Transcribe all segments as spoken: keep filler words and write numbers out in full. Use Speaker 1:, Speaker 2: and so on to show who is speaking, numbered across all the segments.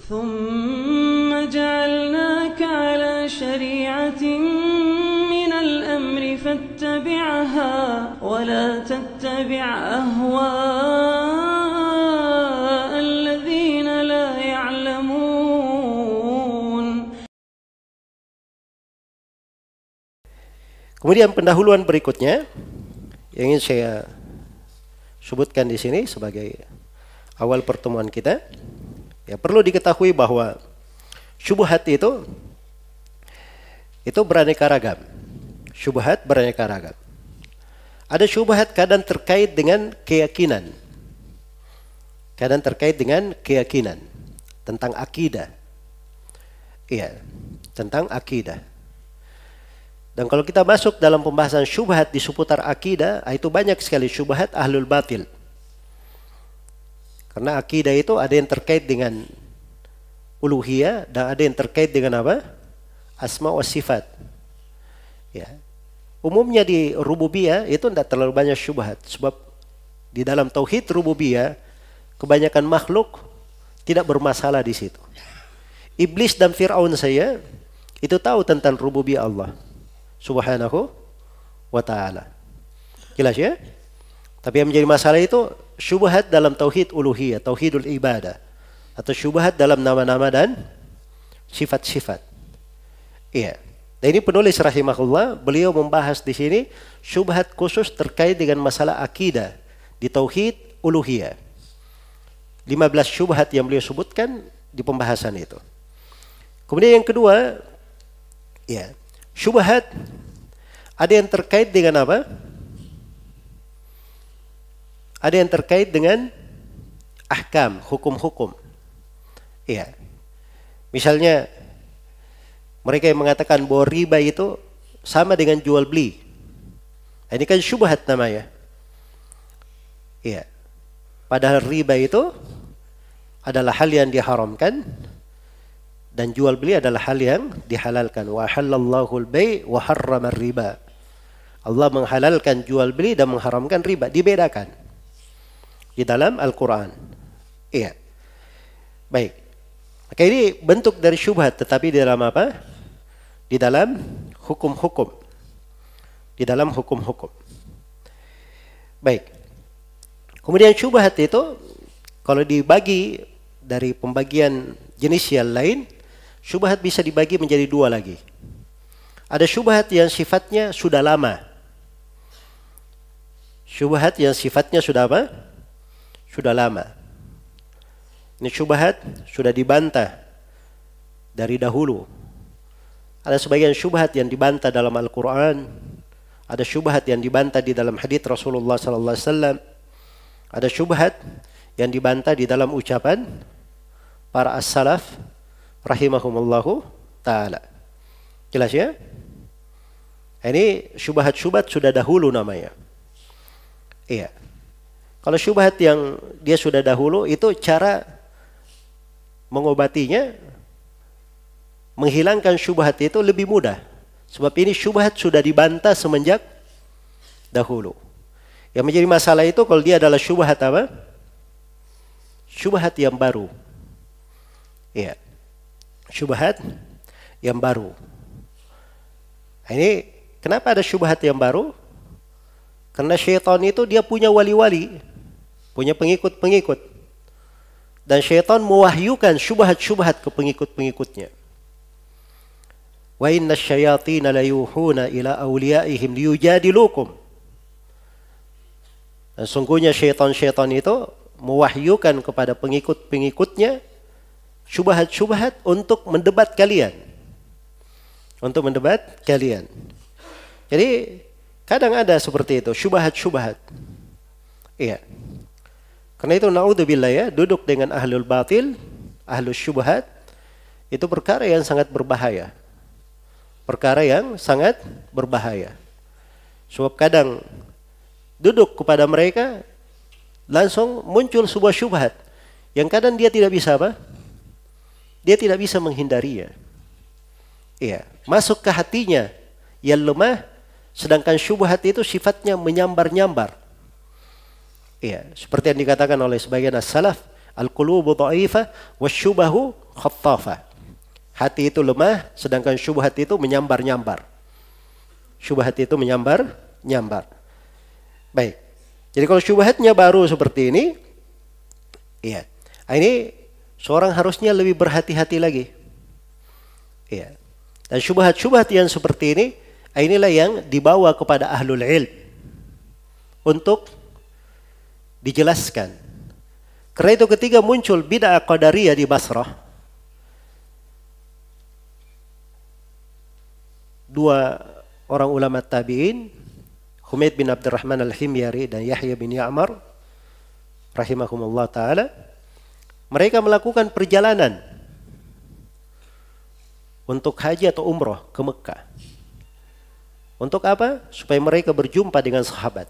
Speaker 1: ثم جعلناك على شريعة من الأمر فاتبعها ولا تتبع أهواء الذين لا يعلمون.
Speaker 2: Kemudian pendahuluan berikutnya yang ingin saya sebutkan di sini sebagai awal pertemuan kita. Ya, perlu diketahui bahwa syubhat itu itu beraneka ragam. Syubhat beraneka ragam. Ada syubhat kadang terkait dengan keyakinan. Kadang terkait dengan keyakinan tentang akidah. Iya, tentang akidah. Dan kalau kita masuk dalam pembahasan syubhat di seputar akidah, itu banyak sekali syubhat ahlul batil. Karena akidah itu ada yang terkait dengan uluhiyah dan ada yang terkait dengan apa? Asma wa sifat. Ya. Umumnya di rububiyah itu tidak terlalu banyak syubhat. Sebab di dalam tauhid rububiyah kebanyakan makhluk tidak bermasalah di situ. Iblis dan Fir'aun saya itu tahu tentang rububiyah Allah Subhanahu wa ta'ala. Jelas ya? Tapi yang menjadi masalah itu syubhat dalam tauhid uluhiyah, tauhidul ibadah, atau syubhat dalam nama-nama dan sifat-sifat. Iya. Dan ini penulis rahimahullah, beliau membahas di sini syubhat khusus terkait dengan masalah akidah di tauhid uluhiyah. lima belas syubhat yang beliau sebutkan di pembahasan itu. Kemudian yang kedua, ya, syubhat ada yang terkait dengan apa? Ada yang terkait dengan ahkam, hukum-hukum. Iya. Misalnya mereka yang mengatakan bahwa riba itu sama dengan jual beli. Ini kan syubhat namanya. Iya. Padahal riba itu adalah hal yang diharamkan dan jual beli adalah hal yang dihalalkan. Wa halallahu al-bai' wa harrama riba. Allah menghalalkan jual beli dan mengharamkan riba, dibedakan di dalam Al-Quran. Iya. Baik. Maka ini bentuk dari syubhat, tetapi di dalam apa? Di dalam hukum-hukum. Di dalam hukum-hukum. Baik. Kemudian syubhat itu, kalau dibagi dari pembagian jenis yang lain, syubhat bisa dibagi menjadi dua lagi. Ada syubhat yang sifatnya sudah lama. Syubhat yang sifatnya sudah apa? Sudah lama. Ini syubhat sudah dibantah dari dahulu. Ada sebagian syubhat yang dibantah dalam Al-Quran. Ada syubhat yang dibantah di dalam hadits Rasulullah sallallahu alaihi wasallam. Ada syubhat yang dibantah di dalam ucapan para as-salaf rahimahumullahu ta'ala. Jelas ya? Ini syubhat-syubhat sudah dahulu namanya. Iya. Kalau syubhat yang dia sudah dahulu, itu cara mengobatinya, menghilangkan syubhat itu lebih mudah. Sebab ini syubhat sudah dibantah semenjak dahulu. Yang menjadi masalah itu kalau dia adalah syubhat apa? Syubhat yang baru. Iya. Syubhat yang baru. Ini kenapa ada syubhat yang baru? Karena syaitan itu dia punya wali-wali, punya pengikut-pengikut. Dan syaitan mewahyukan syubhat-syubhat ke pengikut-pengikutnya. Wa inna syayatina la yuhuna ila awliyaihim liyujadilukum. Dan sungguhnya syaitan-syaitan itu mewahyukan kepada pengikut-pengikutnya syubhat-syubhat untuk mendebat kalian. Untuk mendebat kalian. Jadi kadang ada seperti itu, syubhat-syubhat. Iya. Karena itu naudzubillah ya, duduk dengan ahlul batil, ahlus syubhat, itu perkara yang sangat berbahaya. Perkara yang sangat berbahaya. Sebab kadang duduk kepada mereka, langsung muncul sebuah syubhat yang kadang dia tidak bisa apa? Dia tidak bisa menghindarinya. Iya, masuk ke hatinya yang lemah, sedangkan syubhat itu sifatnya menyambar-nyambar. Iya, seperti yang dikatakan oleh sebagian as-salaf, al-qulubu dha'ifah wasyubahu khattafah. Hati itu lemah, sedangkan syubhat itu menyambar-nyambar. Syubhat itu menyambar-nyambar. Baik. Jadi kalau syubhatnya baru seperti ini, iya. Ini seorang harusnya lebih berhati-hati lagi. Iya. Dan syubhat-syubhat yang seperti ini, inilah yang dibawa kepada ahlul ilm untuk dijelaskan. Karena itu ketika muncul bid'ah qadariyah di Basrah, dua orang ulama tabi'in, Humaid bin Abdurrahman al-Himyari dan Yahya bin Ya'mar rahimahumullah ta'ala, mereka melakukan perjalanan untuk haji atau umroh ke Mekah. Untuk apa? Supaya mereka berjumpa dengan sahabat.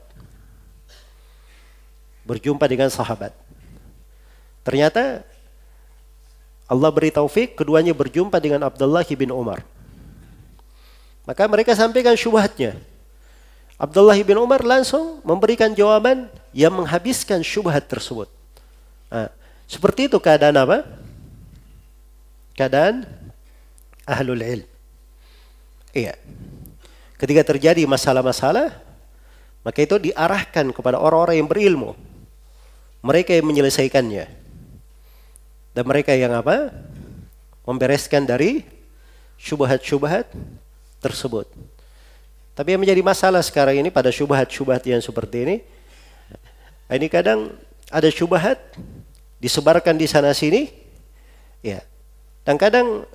Speaker 2: Berjumpa dengan sahabat. Ternyata Allah beri taufik, keduanya berjumpa dengan Abdullah bin Umar. Maka mereka sampaikan syubhatnya. Abdullah bin Umar langsung memberikan jawaban yang menghabiskan syubhat tersebut. Nah, seperti itu keadaan apa? Keadaan ahlul ilm. Iya. Ketika terjadi masalah-masalah, maka itu diarahkan kepada orang-orang yang berilmu. Mereka yang menyelesaikannya. Dan mereka yang apa? Membereskan dari syubhat-syubhat tersebut. Tapi yang menjadi masalah sekarang ini pada syubhat-syubhat yang seperti ini, ini kadang ada syubhat disebarkan di sana sini, ya. Dan kadang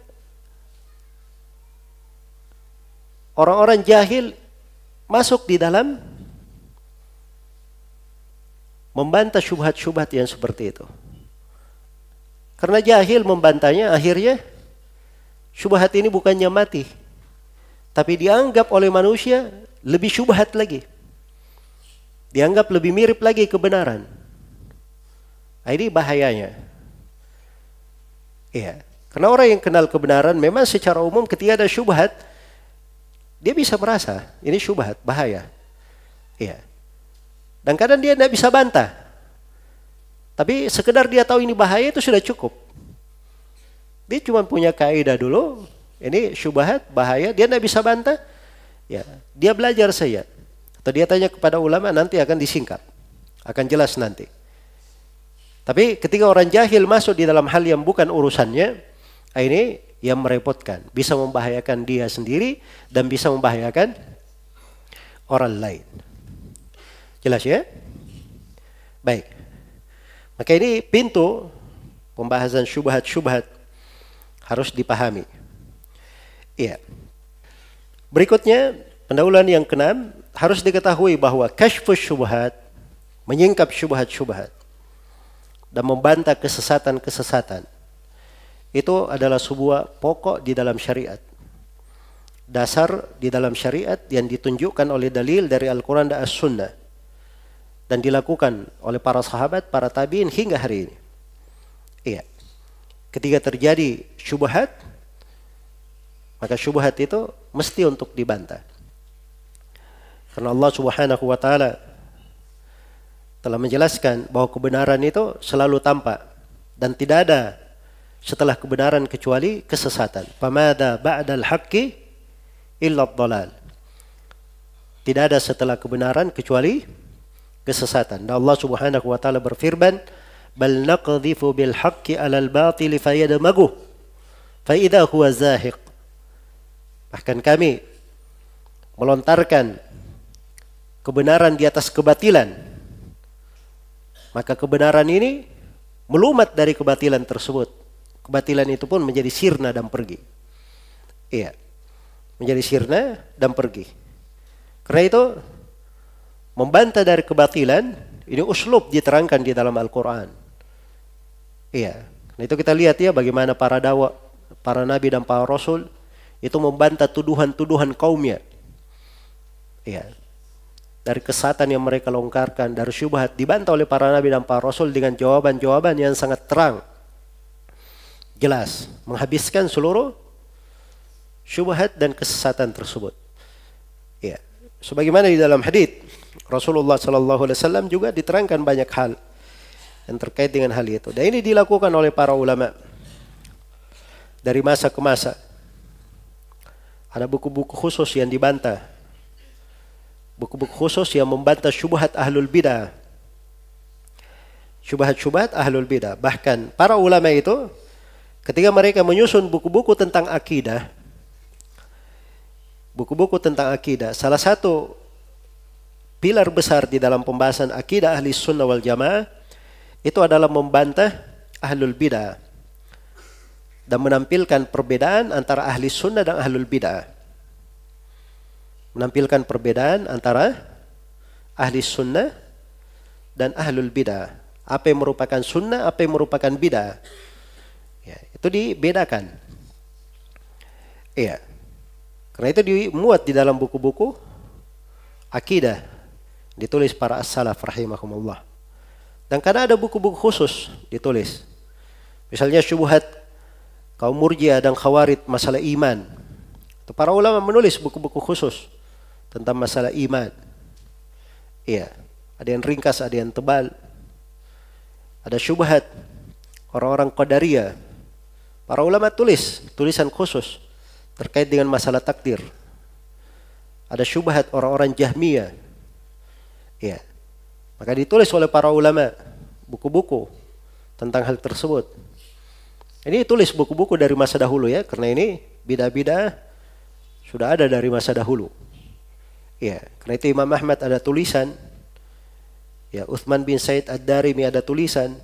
Speaker 2: orang-orang jahil masuk di dalam membantah syubhat-syubhat yang seperti itu. Karena jahil membantahnya, akhirnya syubhat ini bukannya mati, tapi dianggap oleh manusia lebih syubhat lagi. Dianggap lebih mirip lagi kebenaran. Nah, ini bahayanya. Iya. Karena orang yang kenal kebenaran memang secara umum ketika ada syubhat, dia bisa merasa ini syubhat, bahaya. Iya. Dan kadang dia tidak bisa bantah. Tapi sekedar dia tahu ini bahaya itu sudah cukup. Dia cuma punya kaidah dulu, ini syubhat, bahaya, dia tidak bisa bantah. Ya, dia belajar saja. Atau dia tanya kepada ulama, nanti akan disingkat. Akan jelas nanti. Tapi ketika orang jahil masuk di dalam hal yang bukan urusannya, ini yang merepotkan. Bisa membahayakan dia sendiri dan bisa membahayakan orang lain. Jelas ya? Baik. Maka ini pintu pembahasan syubhat-syubhat harus dipahami. Iya. Berikutnya, pendahuluan yang keenam, harus diketahui bahwa kasyfus syubhat, menyingkap syubhat-syubhat dan membantah kesesatan-kesesatan, itu adalah sebuah pokok di dalam syariat. Dasar di dalam syariat yang ditunjukkan oleh dalil dari Al-Quran dan As-Sunnah. Dan dilakukan oleh para sahabat, para tabi'in hingga hari ini. Iya. Ketika terjadi syubhat, maka syubhat itu mesti untuk dibantah. Karena Allah Subhanahu wa taala telah menjelaskan bahwa kebenaran itu selalu tampak dan tidak ada setelah kebenaran kecuali kesesatan. Famada ba'dal haqqi illa ad-dhalal. Tidak ada setelah kebenaran kecuali kesesatan. Dan Allah Subhanahu wa taala berfirman, "Bal naqdhifu bil haqqi 'alal batili fayadmaghu fa idza huwa zahiq." Bahkan kami melontarkan kebenaran di atas kebatilan, maka kebenaran ini melumat dari kebatilan tersebut. Kebatilan itu pun menjadi sirna dan pergi. Iya, menjadi sirna dan pergi. Karena itu membantah dari kebatilan ini uslub diterangkan di dalam Al-Quran. Iya, nah itu kita lihat ya bagaimana para dakwah, para nabi dan para rasul itu membantah tuduhan-tuduhan kaumnya. Iya. Dari kesatan yang mereka longkarkan, dari syubhat dibantah oleh para nabi dan para rasul dengan jawaban-jawaban yang sangat terang. Jelas, menghabiskan seluruh syubhat dan kesesatan tersebut. Iya. Sebagaimana di dalam hadits Rasulullah sallallahu alaihi wasallam juga diterangkan banyak hal yang terkait dengan hal itu. Dan ini dilakukan oleh para ulama. dari masa ke masa. Ada buku-buku khusus yang dibantah. Buku-buku khusus yang membantah syubhat ahlul bidah. Syubhat-syubhat ahlul bidah. Bahkan para ulama itu ketika mereka menyusun buku-buku tentang akidah, buku-buku tentang akidah, salah satu pilar besar di dalam pembahasan akidah ahli sunnah wal jamaah itu adalah membantah ahlul bidah dan menampilkan perbedaan antara ahli sunnah dan ahlul bidah. Menampilkan perbedaan antara ahli sunnah dan ahlul bidah. Apa yang merupakan sunnah, apa yang merupakan bidah. Ya, itu dibedakan. Iya. Karena itu dimuat di dalam buku-buku akidah ditulis para as-salaf rahimahumullah. Dan kadang ada buku-buku khusus ditulis. Misalnya syubhat kaum Murji'ah dan Khawarij masalah iman. Itu para ulama menulis buku-buku khusus tentang masalah iman. Iya, ada yang ringkas, ada yang tebal. Ada syubhat orang-orang Qadariyah. Para ulama tulis tulisan khusus terkait dengan masalah takdir. Ada syubhat orang-orang Jahmiyah. Ya. Maka ditulis oleh para ulama buku-buku tentang hal tersebut. Ini tulis buku-buku dari masa dahulu ya, karena ini bidah-bidah sudah ada dari masa dahulu. Ya, karena itu Imam Ahmad ada tulisan. Ya, Uthman bin Said Ad-Darimi ada tulisan.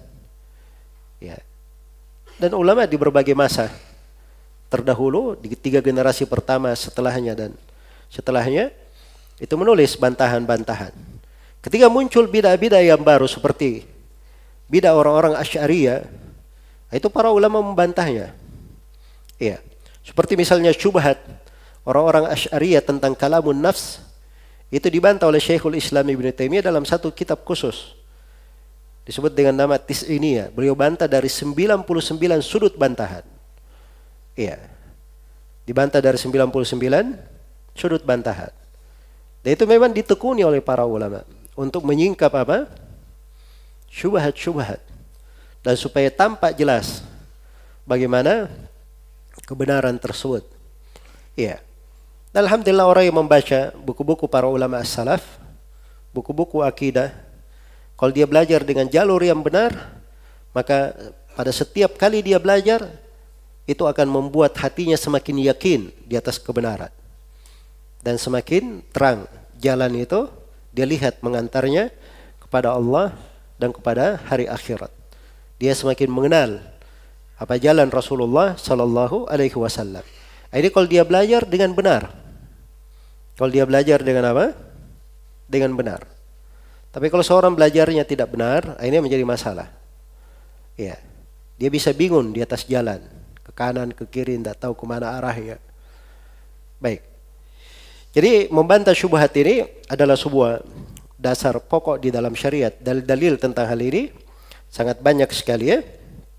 Speaker 2: Ya. Dan ulama di berbagai masa terdahulu di tiga generasi pertama setelahnya dan setelahnya itu menulis bantahan-bantahan. Ketika muncul bidah-bidah yang baru seperti bidah orang-orang Asy'ariyah, itu para ulama membantahnya. Iya. Seperti misalnya syubhat orang-orang Asy'ariyah tentang kalamun nafs, itu dibantah oleh Syekhul Islam Ibnu Taimiyah dalam satu kitab khusus. Disebut dengan nama Tis'iniyah. Beliau bantah dari sembilan puluh sembilan sudut bantahan. Iya. Dibantah dari sembilan puluh sembilan sudut bantahan. Dan itu memang ditekuni oleh para ulama untuk menyingkap apa? Syubhat-syubhat. Dan supaya tampak jelas bagaimana kebenaran tersebut. Iya. Dan alhamdulillah orang yang membaca buku-buku para ulama as-salaf, buku-buku akidah, kalau dia belajar dengan jalur yang benar, maka pada setiap kali dia belajar, itu akan membuat hatinya semakin yakin di atas kebenaran. Dan semakin terang jalan itu, dia lihat mengantarnya kepada Allah dan kepada hari akhirat. Dia semakin mengenal apa jalan Rasulullah Sallallahu Alaihi Wasallam. Ini kalau dia belajar dengan benar. Kalau dia belajar dengan apa? Dengan benar. Tapi kalau seorang belajarnya tidak benar, ini menjadi masalah. Ya, dia bisa bingung di atas jalan, ke kanan, ke kiri, tidak tahu kemana arahnya. Baik. Jadi membantah syubhat ini adalah sebuah dasar pokok di dalam syariat. Dalil-dalil tentang hal ini sangat banyak sekali ya.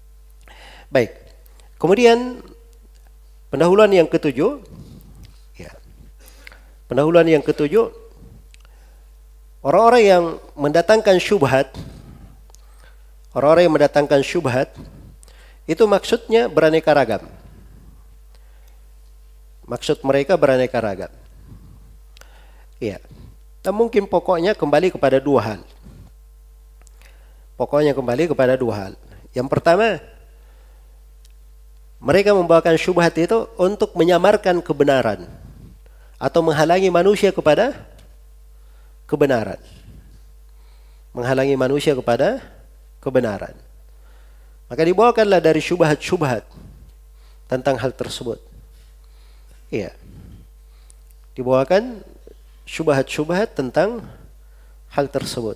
Speaker 2: Baik. Kemudian pendahuluan yang ketujuh, ya. Pendahuluan yang ketujuh, orang-orang yang mendatangkan syubhat, orang-orang yang mendatangkan syubhat, itu maksudnya beraneka ragam. Maksud mereka beraneka ragam. Iya. Dan mungkin pokoknya kembali kepada dua hal. Pokoknya kembali kepada dua hal. Yang pertama, mereka membawakan syubhat itu untuk menyamarkan kebenaran atau menghalangi manusia kepada kebenaran. Menghalangi manusia kepada kebenaran. Maka dibawakanlah dari syubhat-syubhat tentang hal tersebut. Iya. Dibawakan syubhat-syubhat tentang hal tersebut.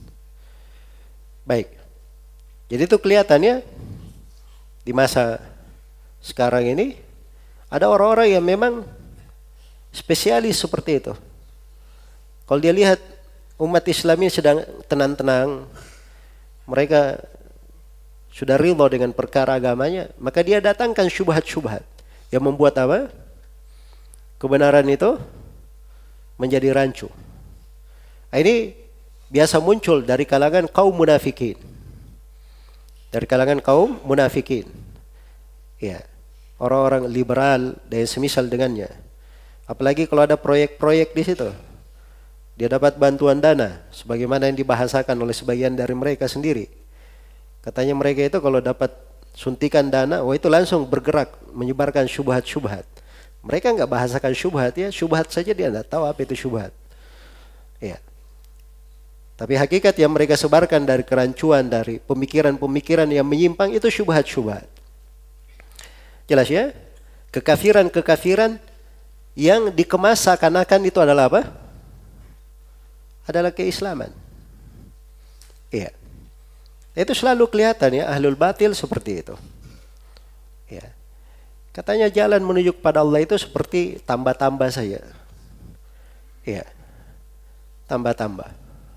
Speaker 2: Baik. Jadi itu kelihatannya di masa sekarang ini ada orang-orang yang memang spesialis seperti itu. Kalau dia lihat umat Islam ini sedang tenang-tenang, mereka sudah ridha dengan perkara agamanya, maka dia datangkan syubhat-syubhat yang membuat apa? Kebenaran itu menjadi rancu. Ini biasa muncul dari kalangan kaum munafikin. Dari kalangan kaum munafikin. Ya. orang-orang liberal dan semisal dengannya. Apalagi kalau ada proyek-proyek di situ. Dia dapat bantuan dana sebagaimana yang dibahasakan oleh sebagian dari mereka sendiri. Katanya mereka itu kalau dapat suntikan dana, wah itu langsung bergerak menyebarkan syubhat-syubhat. Mereka nggak bahasakan syubhat ya, syubhat saja dia nggak tahu apa itu syubhat. Ya. Tapi hakikat yang mereka sebarkan dari kerancuan, dari pemikiran-pemikiran yang menyimpang itu syubhat-syubhat. Jelas ya? Kekafiran-kekafiran yang dikemas seakan-akan itu adalah apa? Adalah keislaman. Iya. Itu selalu kelihatan ya, ahlul batil seperti itu. Ya. Katanya jalan menuju kepada Allah itu seperti tambah-tambah saja. Iya. Tambah-tambah.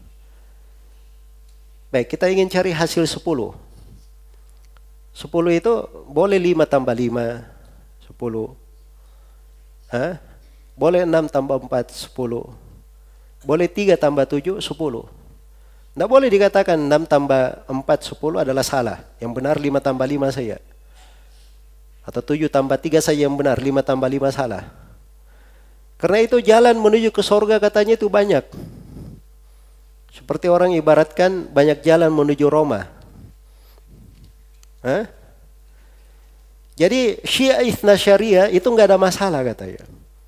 Speaker 2: Baik, kita ingin cari hasil sepuluh. Sepuluh itu boleh lima tambah lima, sepuluh. Hah? Boleh enam tambah empat, sepuluh. Boleh tiga tambah tujuh, sepuluh. Tidak boleh dikatakan enam tambah empat, sepuluh adalah salah. Yang benar lima tambah lima saja. Atau tujuh tambah tiga saja yang benar, lima tambah lima salah. Karena itu jalan menuju ke surga katanya itu banyak. Seperti orang ibaratkan banyak jalan menuju Roma. Hah? Jadi Syiah Itsna Syariah itu nggak ada masalah katanya.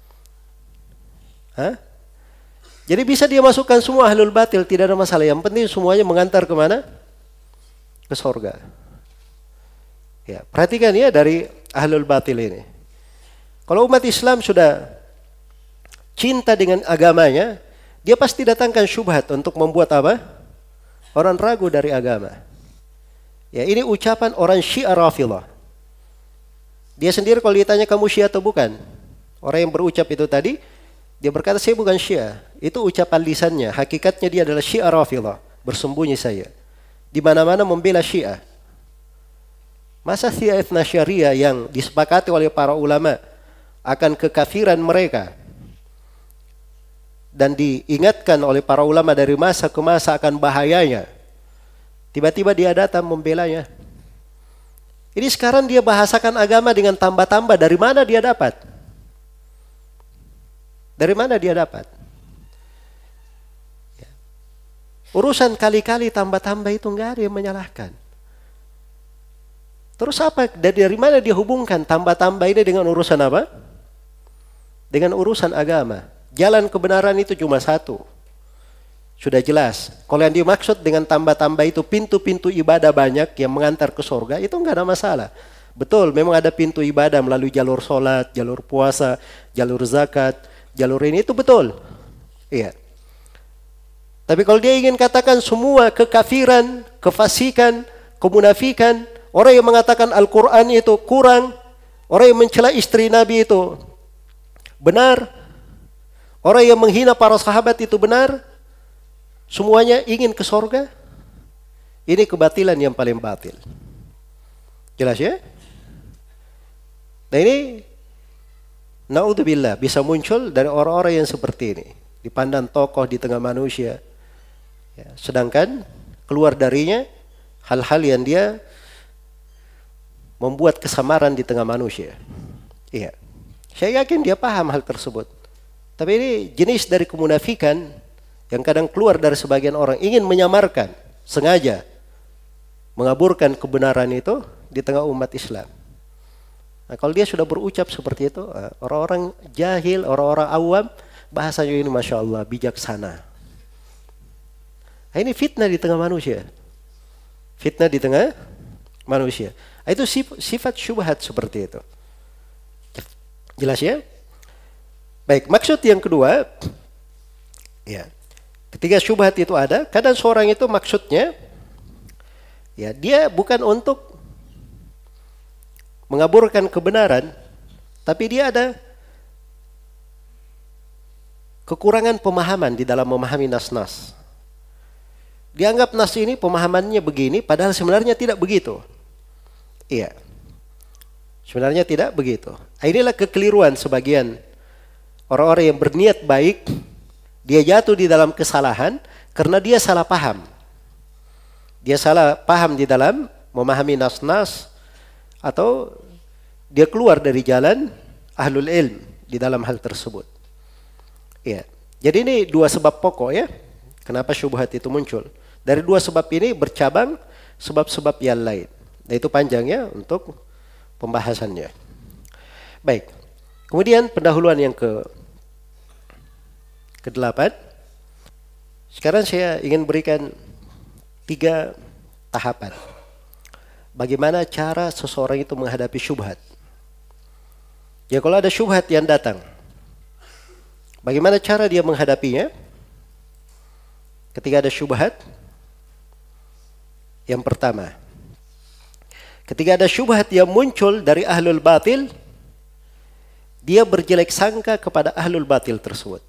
Speaker 2: Hah? Jadi bisa dia masukkan semua ahlul batil, tidak ada masalah. Yang penting semuanya mengantar kemana? Ke surga. Ya, perhatikan ya dari ahlul batil ini. Kalau umat Islam sudah cinta dengan agamanya, dia pasti datangkan syubhat untuk membuat apa? Orang ragu dari agama. Ya, ini ucapan orang Syiah Rafidhah. Dia sendiri kalau ditanya kamu Syiah atau bukan? Orang yang berucap itu tadi, dia berkata saya bukan Syiah. Itu ucapan lisannya. Hakikatnya dia adalah Syiah Rafidhah. Bersembunyi saya. Di mana-mana membela Syiah. Masa Syiah Itsna Syariah yang disepakati oleh para ulama akan kekafiran mereka dan diingatkan oleh para ulama dari masa ke masa akan bahayanya. Tiba-tiba dia datang membelanya. Ini sekarang dia bahasakan agama dengan tambah-tambah. Dari mana dia dapat? Dari mana dia dapat? Ya. Urusan kali-kali tambah-tambah itu enggak ada yang menyalahkan. Terus apa? Dari, dari mana dia hubungkan tambah-tambah ini dengan urusan apa? Dengan urusan agama. Jalan kebenaran itu cuma satu. Sudah jelas. Kalau yang dimaksud dengan tambah-tambah itu pintu-pintu ibadah banyak yang mengantar ke surga, itu enggak ada masalah. Betul, memang ada pintu ibadah melalui jalur sholat, jalur puasa, jalur zakat, jalur ini itu betul. Iya. Tapi kalau dia ingin katakan semua kekafiran, kefasikan, kemunafikan, orang yang mengatakan Al-Quran itu kurang, orang yang mencela istri Nabi itu benar, orang yang menghina para sahabat itu benar, semuanya ingin ke surga. Ini kebatilan yang paling batil. Jelas ya? Nah ini naudzubillah bisa muncul dari orang-orang yang seperti ini, dipandang tokoh di tengah manusia, ya, sedangkan keluar darinya hal-hal yang dia membuat kesamaran di tengah manusia. Iya, saya yakin dia paham hal tersebut. Tapi ini jenis dari kemunafikan yang kadang keluar dari sebagian orang, ingin menyamarkan, sengaja mengaburkan kebenaran itu di tengah umat Islam. Nah, kalau dia sudah berucap seperti itu, orang-orang jahil, orang-orang awam, bahasanya ini Masya Allah, bijaksana. Nah, ini fitnah di tengah manusia. Fitnah di tengah manusia. Nah, itu sifat syubhat seperti itu. Jelas ya? Baik, maksud yang kedua, ya, ketika syubhat itu ada, kadang seorang itu maksudnya, ya, dia bukan untuk mengaburkan kebenaran, tapi dia ada kekurangan pemahaman di dalam memahami nas-nas. Dianggap nas ini pemahamannya begini, padahal sebenarnya tidak begitu. Iya, sebenarnya tidak begitu. Inilah kekeliruan sebagian orang-orang yang berniat baik, dia jatuh di dalam kesalahan karena dia salah paham. Dia salah paham di dalam memahami nas-nas, atau dia keluar dari jalan ahlul ilm di dalam hal tersebut. Ya. Jadi ini dua sebab pokok ya, kenapa syubhat itu muncul. Dari dua sebab ini bercabang sebab-sebab yang lain. Nah, itu panjangnya untuk pembahasannya. Baik. Kemudian pendahuluan yang ke kedelapan. Sekarang saya ingin berikan tiga tahapan. Bagaimana cara seseorang itu menghadapi syubhat. Ya, kalau ada syubhat yang datang, bagaimana cara dia menghadapinya? Ketika ada syubhat, yang pertama, ketika ada syubhat yang muncul dari ahlul batil, dia berjelek sangka kepada ahlul batil tersebut.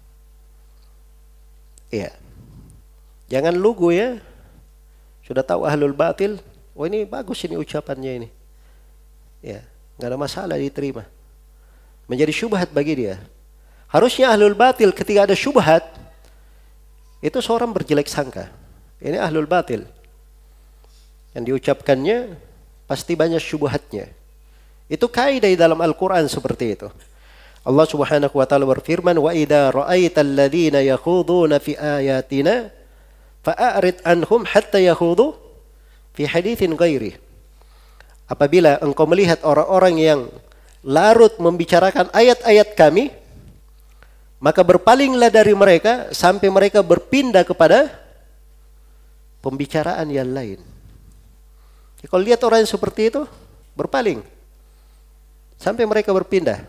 Speaker 2: Iya. Jangan lugu ya. Sudah tahu ahlul batil, oh ini bagus ini ucapannya ini. Ya, nggak ada masalah diterima. Menjadi syubhat bagi dia. Harusnya ahlul batil ketika ada syubhat, itu seorang berjelek sangka. Ini ahlul batil. Yang diucapkannya pasti banyak syubhatnya. Itu kaidah di dalam Al-Quran seperti itu. Allah Subhanahu wa taala berfirman, "Wa idza ra'aital ladzina yakhuduna fi ayatina fa'arid anhum hatta yakhudu fi haditsin ghairi." Apabila engkau melihat orang-orang yang larut membicarakan ayat-ayat kami, maka berpalinglah dari mereka sampai mereka berpindah kepada pembicaraan yang lain. Ya, kalau lihat orang yang seperti itu, berpaling sampai mereka berpindah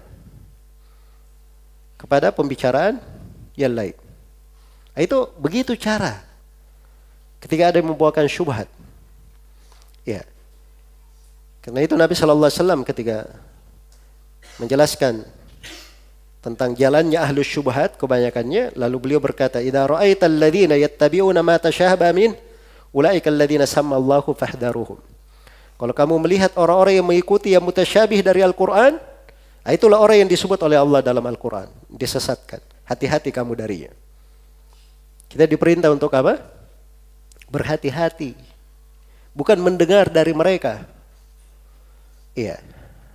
Speaker 2: kepada pembicaraan yang lain. Nah, itu begitu cara ketika ada yang membawakan syubhat. Ya. Karena itu Nabi shallallahu alaihi wasallam ketika menjelaskan tentang jalannya ahlus syubhat kebanyakannya, lalu beliau berkata, "Idza ra'aital ladzina yattabi'una ma tashabaha min ulaika alladzina samma Allahu fahdharuhum." Kalau kamu melihat orang-orang yang mengikuti yang mutasyabih dari Al-Quran, itulah orang yang disebut oleh Allah dalam Al-Quran, disesatkan. Hati-hati kamu darinya. Kita diperintah untuk apa? Berhati-hati. Bukan mendengar dari mereka. Iya.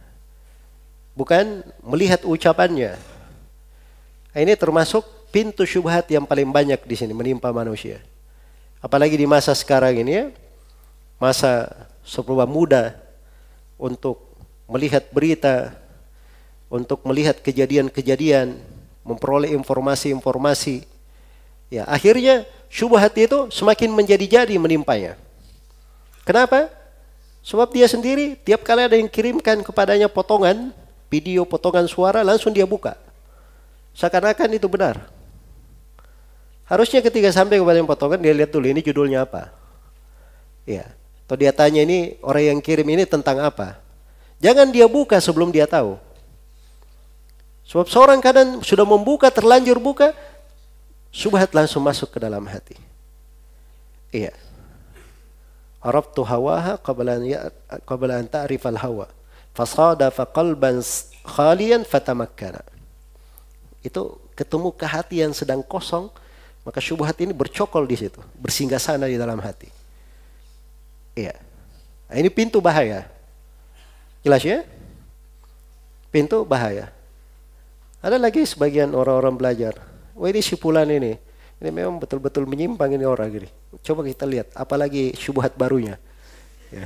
Speaker 2: Bukan melihat ucapannya. Ini termasuk pintu syubhat yang paling banyak di sini menimpa manusia. Apalagi di masa sekarang ini ya, masa serba mudah untuk melihat berita, untuk melihat kejadian-kejadian, memperoleh informasi-informasi. Ya, akhirnya syubhat itu semakin menjadi-jadi menimpanya. Kenapa? Sebab dia sendiri tiap kali ada yang kirimkan kepadanya potongan video, potongan suara, langsung dia buka. Seakan-akan itu benar. Harusnya ketika sampai kepada yang potongan, dia lihat dulu ini judulnya apa. Ya. Atau dia tanya ini orang yang kirim ini tentang apa. Jangan dia buka sebelum dia tahu. Sebab seorang kadang sudah membuka, terlanjur buka, syubhat langsung masuk ke dalam hati. Iya. Arabtu hawaha qabla an ya qabla an ta'rifal hawa. Fasadafa qalban khalian fatamakkana. Itu ketemu ke hati yang sedang kosong, maka syubhat ini bercokol di situ, bersinggahsana di dalam hati. Iya. Nah, ini pintu bahaya. Jelas ya? Pintu bahaya. Ada lagi sebagian orang-orang belajar. Wah, ini si fulan ini. Ini memang betul-betul menyimpang ini orang ini. Coba kita lihat apalagi syubhat barunya. Ya.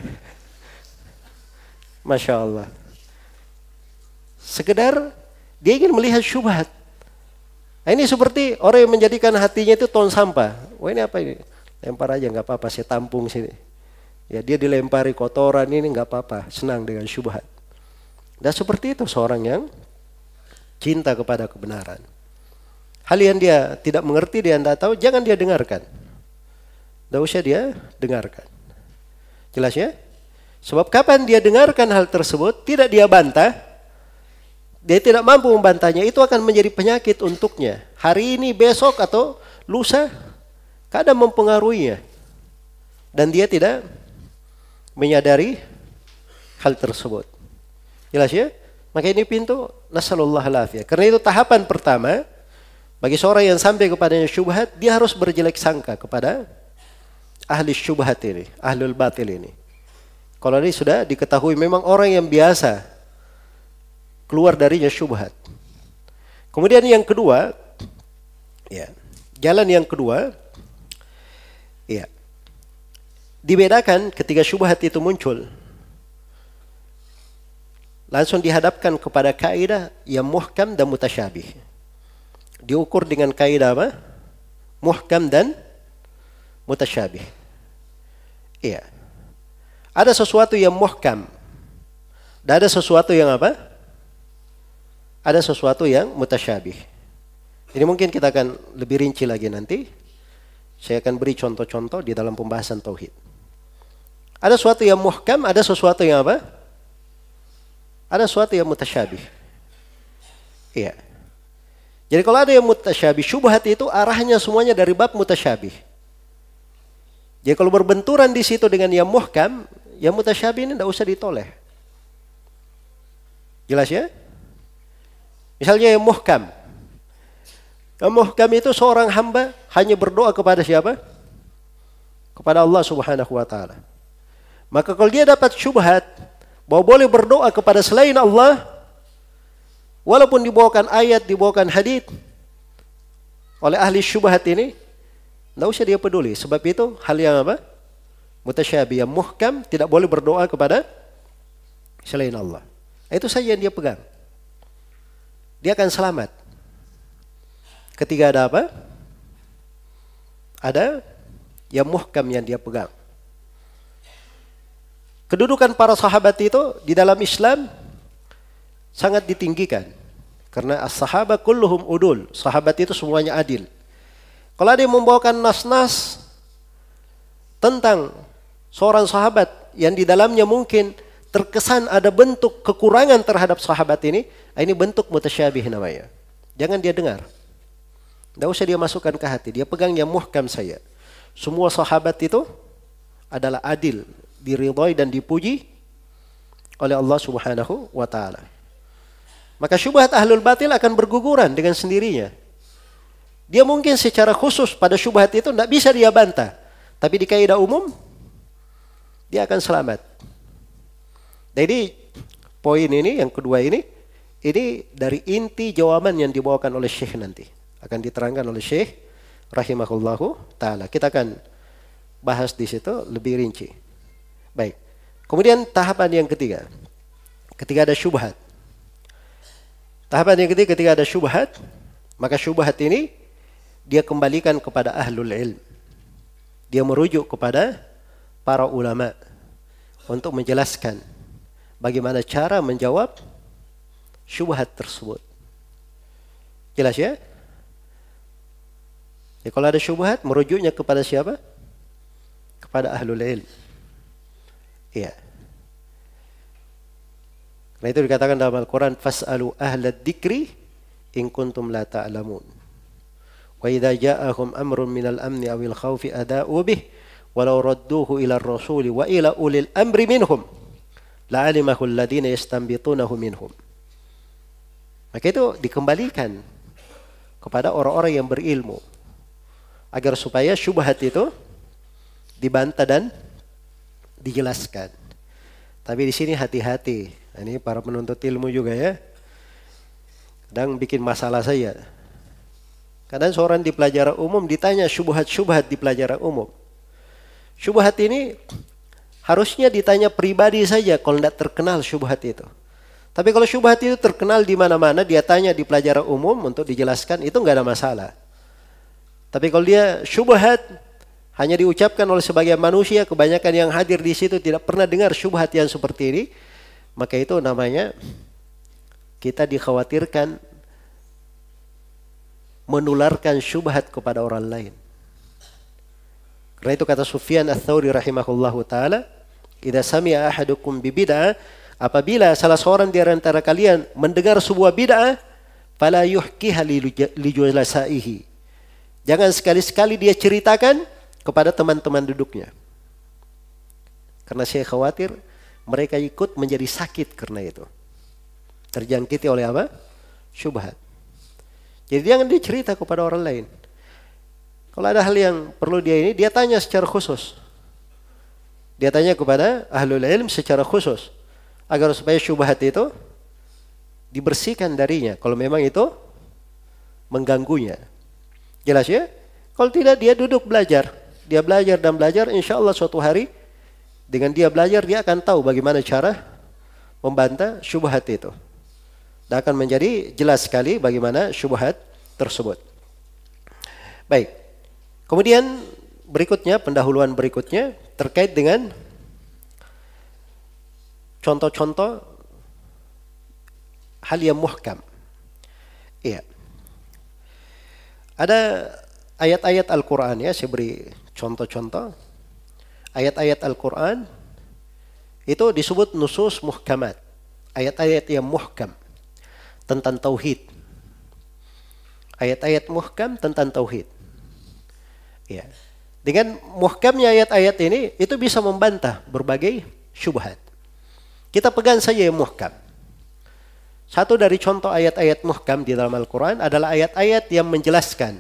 Speaker 2: Masya Allah. Sekedar dia ingin melihat syubhat. Nah, ini seperti orang yang menjadikan hatinya itu tong sampah. Wah, ini apa ini? Lempar aja nggak apa-apa, saya tampung sini. Ya, dia dilempari kotoran ini nggak apa-apa, senang dengan syubhat. Dan seperti itu seorang yang cinta kepada kebenaran. Hal yang dia tidak mengerti, dia tidak tahu, jangan dia dengarkan. Tidak usah dia dengarkan. Jelas ya? Sebab kapan dia dengarkan hal tersebut, tidak dia bantah, dia tidak mampu membantahnya, itu akan menjadi penyakit untuknya. Hari ini, besok, atau lusa, kadang mempengaruhinya. Dan dia tidak menyadari hal tersebut. Jelas ya? Maka ini pintu nasallallahu alaihi. Karena itu tahapan pertama bagi seorang yang sampai kepadanya syubhat, dia harus berjelek sangka kepada ahli syubhat ini, ahlul batil ini. Kalau ini sudah diketahui memang orang yang biasa keluar darinya syubhat. Kemudian yang kedua, ya, jalan yang kedua, ya, dibedakan ketika syubhat itu muncul. Langsung dihadapkan kepada kaidah yang muhkam dan mutasyabih. Diukur dengan kaidah apa? Muhkam dan mutasyabih. Iya. Ada sesuatu yang muhkam. Dan ada sesuatu yang apa? Ada sesuatu yang mutasyabih. Ini mungkin kita akan lebih rinci lagi nanti. Saya akan beri contoh-contoh di dalam pembahasan tauhid. Ada sesuatu yang muhkam, ada sesuatu yang apa? Ada sesuatu yang mutasyabih. Iya. Jadi kalau ada yang mutasyabih, syubhat itu arahnya semuanya dari bab mutasyabih. Jadi kalau berbenturan di situ dengan yang muhkam, yang mutasyabih ini tidak usah ditoleh. Jelas ya? Misalnya yang muhkam. Yang muhkam itu seorang hamba hanya berdoa kepada siapa? Kepada Allah Subhanahu wa taala. Maka kalau dia dapat syubhat bahwa boleh berdoa kepada selain Allah, walaupun dibawakan ayat, dibawakan hadits oleh ahli syubhat ini, tidak usah dia peduli. Sebab itu hal yang apa? Mutasyabih, yang muhkam, tidak boleh berdoa kepada selain Allah. Itu saja yang dia pegang. Dia akan selamat. Ketika ada apa? Ada yang muhkam yang dia pegang. Kedudukan para sahabat itu di dalam Islam sangat ditinggikan. Karena as-sahabat kulluhum udul. Sahabat itu semuanya adil. Kalau ada yang membawakan nas-nas tentang seorang sahabat yang di dalamnya mungkin terkesan ada bentuk kekurangan terhadap sahabat ini, ini bentuk mutasyabih namanya. Jangan dia dengar. Tidak usah dia masukkan ke hati. Dia pegang yang muhkam saya. Semua sahabat itu adalah adil, diridhai dan dipuji oleh Allah Subhanahu wa taala. Maka syubhat ahlul batil akan berguguran dengan sendirinya. Dia mungkin secara khusus pada syubhat itu tidak bisa dia bantah, tapi di kaidah umum dia akan selamat. Jadi poin ini yang kedua ini ini dari inti jawaban yang dibawakan oleh Syekh nanti akan diterangkan oleh Syekh rahimahullahu taala. Kita akan bahas di situ lebih rinci. Baik. Kemudian tahapan yang ketiga. Ketika ada syubhat. Tahapan yang ketiga ketika ada syubhat, maka syubhat ini dia kembalikan kepada ahlul ilm. Dia merujuk kepada para ulama untuk menjelaskan bagaimana cara menjawab syubhat tersebut. Jelas ya? Ya, kalau ada syubhat merujuknya kepada siapa? Kepada ahlul ilm. Iya. Karena itu dikatakan dalam Al-Quran, fas'alu ahlad dzikri in kuntum la ta'lamun. Wa idza ja'ahum amrun minal amni awil khawfi ada'u bih walau radduhu ila ar-rasuli wa ila ulil amri minhum la'alimahu alladhina yastanbitunahu minhum. Maka itu dikembalikan kepada orang-orang yang berilmu agar supaya syubhat itu dibantah dan dijelaskan. Tapi di sini hati-hati. Ini para penuntut ilmu juga ya. Kadang bikin masalah saya. Kadang seorang di pelajaran umum ditanya syubhat-syubhat di pelajaran umum. Syubhat ini harusnya ditanya pribadi saja kalau tidak terkenal syubhat itu. Tapi kalau syubhat itu terkenal di mana-mana, dia tanya di pelajaran umum untuk dijelaskan, itu nggak ada masalah. Tapi kalau dia syubhat hanya diucapkan oleh sebagian manusia, kebanyakan yang hadir di situ tidak pernah dengar syubhat yang seperti ini, maka itu namanya kita dikhawatirkan menularkan syubhat kepada orang lain. Karena itu kata Sufyan Ats-Tsauri rahimahullahu taala, "Idza sami'a ahadukum bi bid'ah," apabila salah seorang di antara kalian mendengar sebuah bid'ah, fala yuhkiha li julasaihi. Jangan sekali-sekali dia ceritakan kepada teman-teman duduknya. Karena saya khawatir mereka ikut menjadi sakit karena itu. Terjangkiti oleh apa? Syubhat. Jadi jangan dia cerita kepada orang lain. Kalau ada hal yang perlu dia ini, dia tanya secara khusus. Dia tanya kepada ahlul ilm secara khusus. Agar supaya syubhat itu dibersihkan darinya kalau memang itu mengganggunya. Jelas ya? Kalau tidak dia duduk belajar. Dia belajar dan belajar, insya Allah suatu hari dengan dia belajar dia akan tahu bagaimana cara membantah syubhat itu. Dan akan menjadi jelas sekali bagaimana syubhat tersebut. Baik. Kemudian berikutnya, pendahuluan berikutnya terkait dengan contoh-contoh hal yang muhkam. Iya. Ada ayat-ayat Al-Quran ya, saya beri contoh-contoh. Ayat-ayat Al-Quran itu disebut nusus muhkamat. Ayat-ayat yang muhkam tentang tauhid. Ayat-ayat muhkam tentang tauhid. Ya. Dengan muhkamnya ayat-ayat ini, itu bisa membantah berbagai syubhat. Kita pegang saja yang muhkam. Satu dari contoh ayat-ayat muhkam di dalam Al-Quran adalah ayat-ayat yang menjelaskan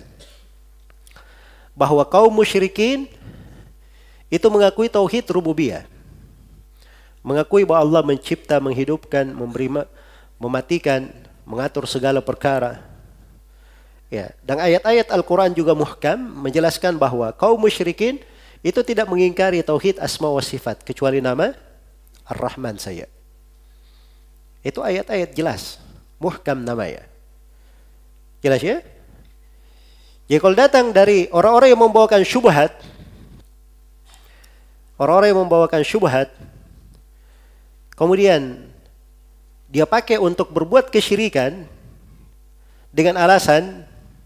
Speaker 2: bahwa kaum musyrikin itu mengakui tauhid rububiyah. Mengakui bahwa Allah mencipta, menghidupkan, memberi, mematikan, mengatur segala perkara. Ya, dan ayat-ayat Al-Quran juga muhkam menjelaskan bahwa kaum musyrikin itu tidak mengingkari tauhid asma wa sifat kecuali nama Ar-Rahman saja. Itu ayat-ayat jelas, muhkam namanya. Jelas ya? Jadi kalau datang dari orang-orang yang membawakan syubhat, orang-orang yang membawakan syubhat, kemudian dia pakai untuk berbuat kesyirikan dengan alasan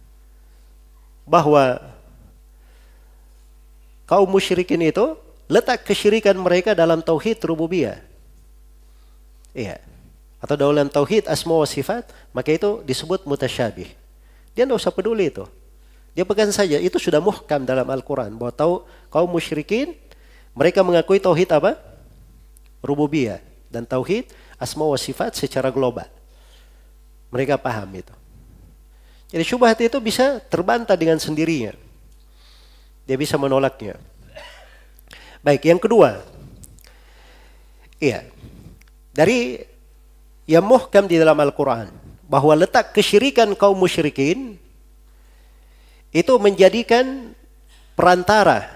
Speaker 2: bahwa kaum musyrikin itu letak kesyirikan mereka dalam tauhid rububiyah. Iya. Atau dalam tauhid asma wa sifat, maka itu disebut mutasyabih. Dia tidak usah peduli itu. Dia pegang saja, itu sudah muhkam dalam Al-Quran. Bahwa tahu kaum musyrikin, mereka mengakui tauhid apa? Rububiyah. Dan tauhid asma wa sifat secara global. Mereka paham itu. Jadi syubhat itu bisa terbantah dengan sendirinya. Dia bisa menolaknya. Baik, yang kedua. Iya. Dari yang muhkam di dalam Al-Quran. Bahwa letak kesyirikan kaum musyrikin itu menjadikan perantara.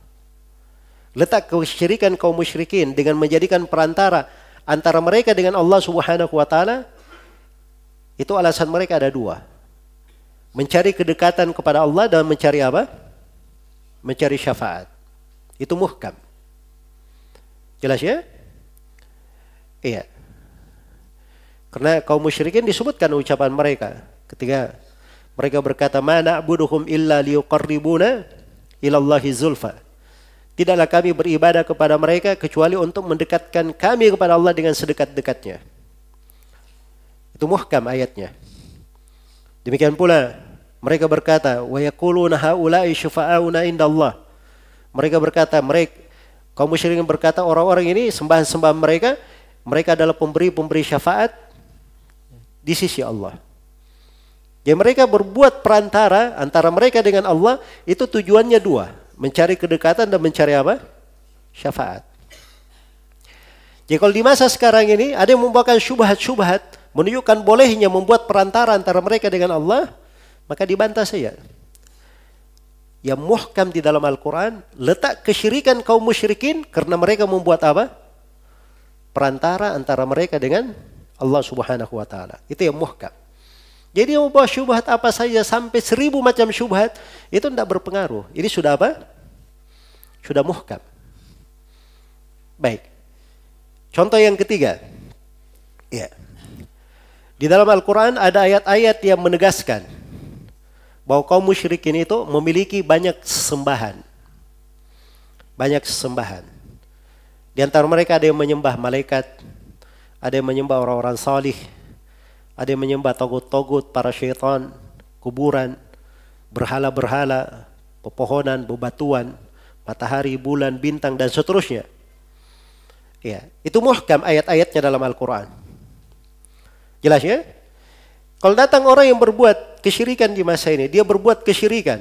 Speaker 2: Letak kesyirikan kaum musyrikin dengan menjadikan perantara antara mereka dengan Allah Subhanahu wa taala, itu alasan mereka ada dua. Mencari kedekatan kepada Allah dan mencari apa? Mencari syafaat. Itu muhkam. Jelas ya? Iya. Karena kaum musyrikin disebutkan ucapan mereka ketika mereka berkata, "Ma na'buduhum illa liyuqarribuna ilallahi zulfa." Tidaklah kami beribadah kepada mereka kecuali untuk mendekatkan kami kepada Allah dengan sedekat-dekatnya. Itu muhkam ayatnya. Demikian pula mereka berkata, "Wa yaquluna haula'i syufa'auna indallah." Mereka berkata, mereka kaum musyrikin berkata, orang-orang ini sembahan-sembahan mereka, mereka adalah pemberi-pemberi syafaat di sisi Allah. Jadi mereka berbuat perantara antara mereka dengan Allah, itu tujuannya dua. Mencari kedekatan dan mencari apa? Syafaat. Jadi kalau di masa sekarang ini ada yang membawakan syubhat-syubhat menunjukkan bolehnya membuat perantara antara mereka dengan Allah, maka dibantah saja. Yang muhkam di dalam Al-Quran, letak kesyirikan kaum musyrikin karena mereka membuat apa? Perantara antara mereka dengan Allah Subhanahu wa taala. Itu yang muhkam. Jadi yang membawa syubhat apa saja sampai seribu macam syubhat itu tidak berpengaruh. Ini sudah apa? Sudah muhkam. Baik. Contoh yang ketiga. Ya. Di dalam Al-Quran ada ayat-ayat yang menegaskan bahwa kaum musyrikin itu memiliki banyak sesembahan. Banyak sesembahan. Di antara mereka ada yang menyembah malaikat, ada yang menyembah orang-orang salih, ada yang menyembah togut-togut, para syaitan, kuburan, berhala-berhala, pepohonan, bebatuan, matahari, bulan, bintang, dan seterusnya. Ya, itu muhkam ayat-ayatnya dalam Al-Quran. Jelas ya? Kalau datang orang yang berbuat kesyirikan di masa ini, dia berbuat kesyirikan.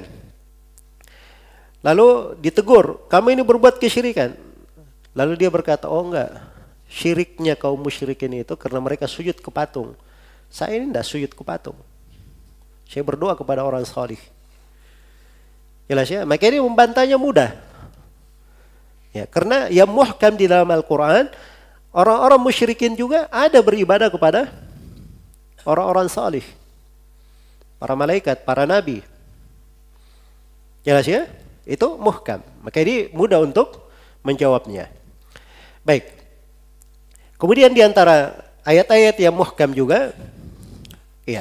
Speaker 2: Lalu ditegur, kamu ini berbuat kesyirikan. Lalu dia berkata, oh enggak, syiriknya kaum musyrikin itu karena mereka sujud ke patung. Saya ini tidak sujud ke patung. Saya berdoa kepada orang salih. Jelas ya? Maka ini membantahnya mudah. Ya, karena yang muhkam di dalam Al-Quran, orang-orang musyrikin juga ada beribadah kepada orang-orang salih. Para malaikat, para nabi. Jelas ya? Itu muhkam. Maka ini mudah untuk menjawabnya. Baik. Kemudian di antara ayat-ayat yang muhkam juga, ya,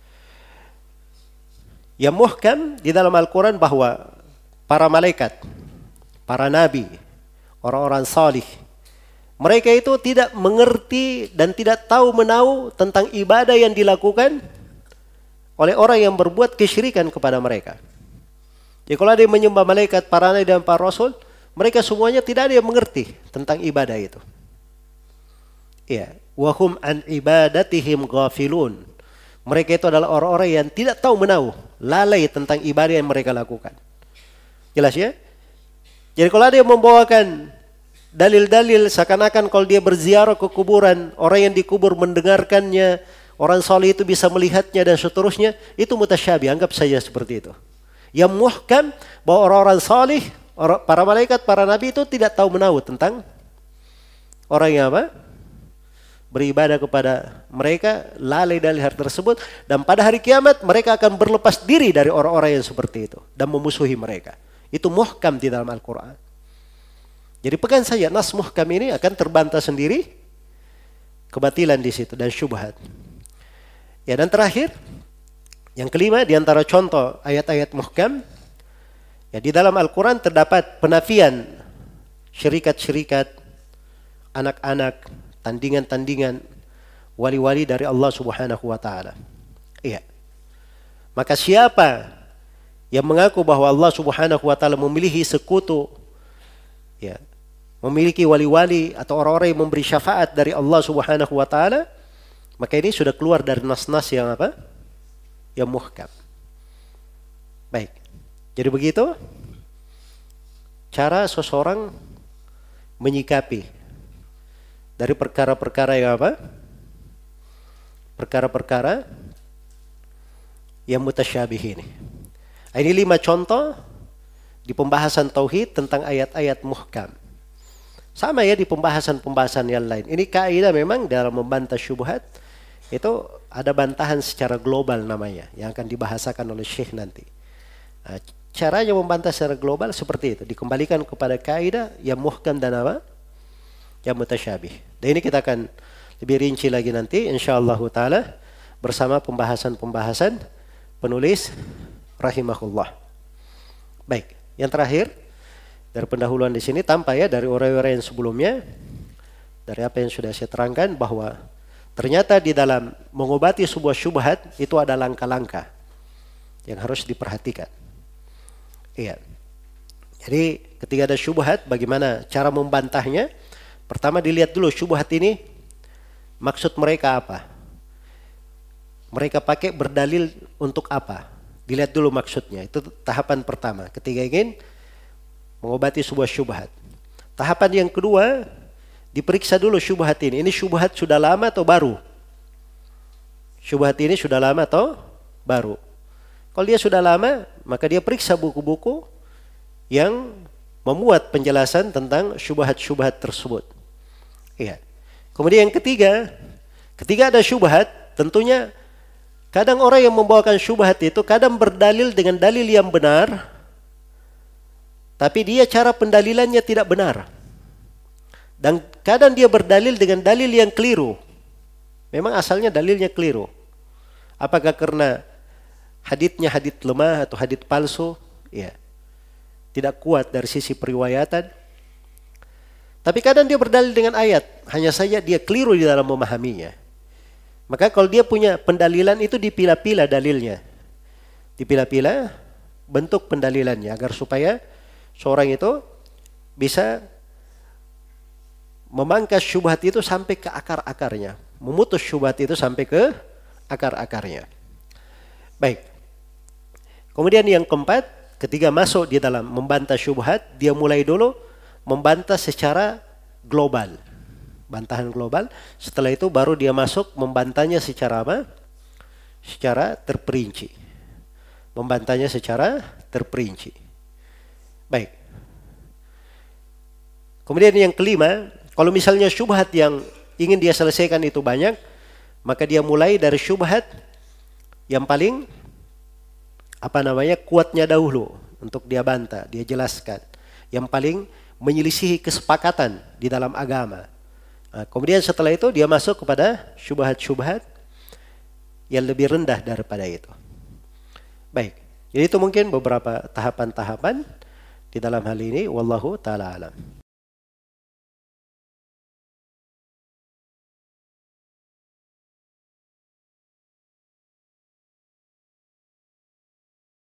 Speaker 2: yang muhkam di dalam Al-Quran bahwa para malaikat, para nabi, orang-orang salih, mereka itu tidak mengerti dan tidak tahu menahu tentang ibadah yang dilakukan oleh orang yang berbuat kesyirikan kepada mereka. Jadi kalau ada yang menyembah malaikat, para nabi dan para rasul, mereka semuanya tidak ada yang mengerti tentang ibadah itu. Ya, wahum an ibadatihim ghafilun. Mereka itu adalah orang-orang yang tidak tahu menahu, lalai tentang ibadah yang mereka lakukan. Jelas ya? Jadi kalau ada yang membawakan dalil-dalil seakan-akan kalau dia berziarah ke kuburan, orang yang dikubur mendengarkannya, orang saleh itu bisa melihatnya dan seterusnya, itu mutasyabih, anggap saja seperti itu. Yang muhkam bahwa orang-orang saleh, para malaikat, para nabi itu tidak tahu menahu tentang orang yang apa? Beribadah kepada mereka, lalai dari hal tersebut, dan pada hari kiamat mereka akan berlepas diri dari orang-orang yang seperti itu dan memusuhi mereka. Itu muhkam di dalam Al-Quran. Jadi pegang saja, nas muhkam ini akan terbantah sendiri kebatilan di situ dan syubhat. Ya, dan terakhir, yang kelima di antara contoh ayat-ayat muhkam, ya, di dalam Al-Quran terdapat penafian syirikat-syirikat, anak-anak, tandingan-tandingan wali-wali dari Allah Subhanahu wa taala. Iya. Maka siapa yang mengaku bahwa Allah Subhanahu wa taala memiliki sekutu, ya, memiliki wali-wali atau orang-orang yang memberi syafaat dari Allah Subhanahu wa taala, maka ini sudah keluar dari nas-nas yang apa? Yang muhkam. Baik. Jadi begitu cara seseorang menyikapi dari perkara-perkara yang apa? Perkara-perkara yang mutasyabih ini. Ini lima contoh di pembahasan tauhid tentang ayat-ayat muhkam. Sama ya di pembahasan-pembahasan yang lain. Ini kaidah memang dalam membantah syubhat itu ada bantahan secara global namanya yang akan dibahasakan oleh Syekh nanti. Nah, caranya membantah secara global seperti itu, dikembalikan kepada kaidah yang muhkam dan apa? Yang mutasyabih. Dan ini kita akan lebih rinci lagi nanti insyaallah taala bersama pembahasan-pembahasan penulis rahimahullah. Baik, yang terakhir dari pendahuluan di sini tanpa ya dari uraian-uraian sebelumnya, dari apa yang sudah saya terangkan bahwa ternyata di dalam mengobati sebuah syubhat itu ada langkah-langkah yang harus diperhatikan. Iya. Jadi ketika ada syubhat, bagaimana cara membantahnya? Pertama dilihat dulu syubhat ini maksud mereka apa? Mereka pakai berdalil untuk apa? Dilihat dulu maksudnya. Itu tahapan pertama ketika ingin mengobati sebuah syubhat. Tahapan yang kedua, diperiksa dulu syubhat ini. Ini syubhat sudah lama atau baru? Syubhat ini sudah lama atau baru? Kalau dia sudah lama, maka dia periksa buku-buku yang memuat penjelasan tentang syubhat-syubhat tersebut. Iya. Kemudian yang ketiga, ketika ada syubhat, tentunya kadang orang yang membawakan syubhat itu kadang berdalil dengan dalil yang benar, tapi dia cara pendalilannya tidak benar. Dan kadang dia berdalil dengan dalil yang keliru. Memang asalnya dalilnya keliru. Apakah karena haditsnya hadits lemah atau hadits palsu? Ya. Tidak kuat dari sisi periwayatan. Tapi kadang dia berdalil dengan ayat, hanya saja dia keliru di dalam memahaminya. Maka kalau dia punya pendalilan itu dipilah-pilah dalilnya. Dipilah-pilah bentuk pendalilannya agar supaya seorang itu bisa memangkas syubhat itu sampai ke akar-akarnya, memutus syubhat itu sampai ke akar-akarnya. Baik. Kemudian yang keempat, ketika masuk di dalam membantah syubhat, dia mulai dulu membantah secara global. bantahan global. Setelah itu baru dia masuk membantahnya secara apa? Secara terperinci. Membantahnya secara terperinci. Baik. Kemudian yang kelima, kalau misalnya syubhat yang ingin dia selesaikan itu banyak, maka dia mulai dari syubhat yang paling apa namanya kuatnya dahulu untuk dia bantah, dia jelaskan. Yang paling menyelisihi kesepakatan di dalam agama. Nah, kemudian setelah itu dia masuk kepada syubhat-syubhat yang lebih rendah daripada itu. Baik, jadi itu mungkin beberapa tahapan-tahapan di dalam hal ini. Wallahu ta'ala alam.